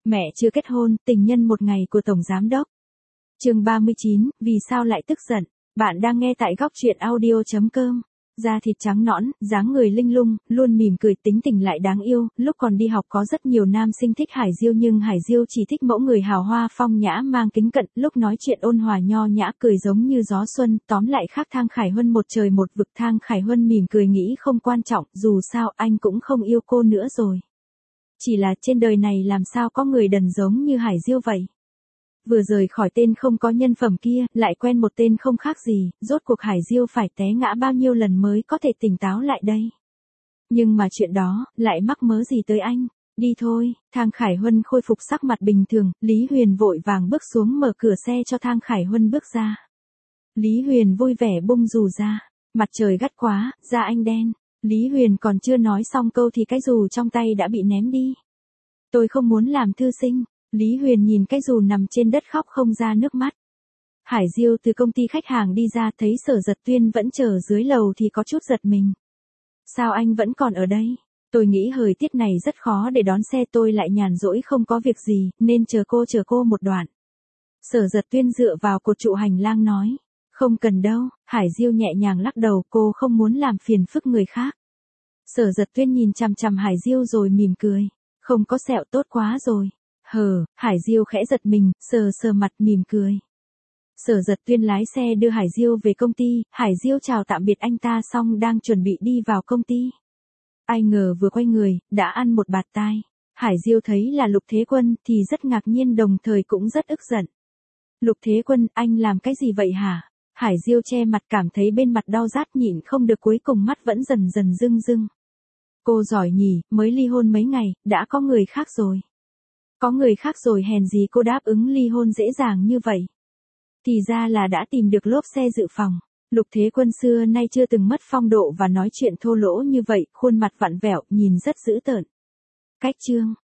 Mẹ chưa kết hôn, tình nhân một ngày của Tổng Giám Đốc. Chương 39, vì sao lại tức giận? Bạn đang nghe tại góc truyện audio.com. Da thịt trắng nõn, dáng người linh lung, luôn mỉm cười, tính tình lại đáng yêu. Lúc còn đi học có rất nhiều nam sinh thích Hải Diêu, nhưng Hải Diêu chỉ thích mẫu người hào hoa phong nhã mang kính cận, lúc nói chuyện ôn hòa nho nhã, cười giống như gió xuân. Tóm lại khác Thang Khải Huân một trời một vực. Thang Khải Huân mỉm cười nghĩ không quan trọng, dù sao anh cũng không yêu cô nữa rồi. Chỉ là trên đời này làm sao có người đần giống như Hải Diêu vậy. Vừa rời khỏi tên không có nhân phẩm kia, lại quen một tên không khác gì, rốt cuộc Hải Diêu phải té ngã bao nhiêu lần mới có thể tỉnh táo lại đây. Nhưng mà chuyện đó, lại mắc mớ gì tới anh? Đi thôi. Thang Khải Huân khôi phục sắc mặt bình thường, Lý Huyền vội vàng bước xuống mở cửa xe cho Thang Khải Huân bước ra. Lý Huyền vui vẻ bung dù ra, mặt trời gắt quá, da anh đen. Lý Huyền còn chưa nói xong câu thì cái dù trong tay đã bị ném đi. Tôi không muốn làm thư sinh. Lý Huyền nhìn cái dù nằm trên đất khóc không ra nước mắt. Hải Diêu từ công ty khách hàng đi ra thấy Sở Giật Tuyên vẫn chờ dưới lầu thì có chút giật mình. Sao anh vẫn còn ở đây? Tôi nghĩ thời tiết này rất khó để đón xe, tôi lại nhàn rỗi không có việc gì, nên chờ cô một đoạn. Sở Giật Tuyên dựa vào cột trụ hành lang nói. Không cần đâu. Hải Diêu nhẹ nhàng lắc đầu, cô không muốn làm phiền phức người khác. Sở Giật Tuyên nhìn chằm chằm Hải Diêu rồi mỉm cười. Không có sẹo tốt quá rồi. Hải Diêu khẽ giật mình, sờ mặt mỉm cười. Sở Giật Tuyên lái xe đưa Hải Diêu về công ty, Hải Diêu chào tạm biệt anh ta xong đang chuẩn bị đi vào công ty. Ai ngờ vừa quay người, đã ăn một bạt tai. Hải Diêu thấy là Lục Thế Quân thì rất ngạc nhiên, đồng thời cũng rất ức giận. Lục Thế Quân, anh làm cái gì vậy hả? Hải Diêu che mặt cảm thấy bên mặt đau rát, nhịn không được cuối cùng mắt vẫn dần dần rưng rưng. Cô giỏi nhỉ, mới ly hôn mấy ngày, đã có người khác rồi. Có người khác rồi hèn gì cô đáp ứng ly hôn dễ dàng như vậy. Thì ra là đã tìm được lốp xe dự phòng. Lục Thế Quân xưa nay chưa từng mất phong độ và nói chuyện thô lỗ như vậy, khuôn mặt vặn vẹo, nhìn rất dữ tợn. Cách chương.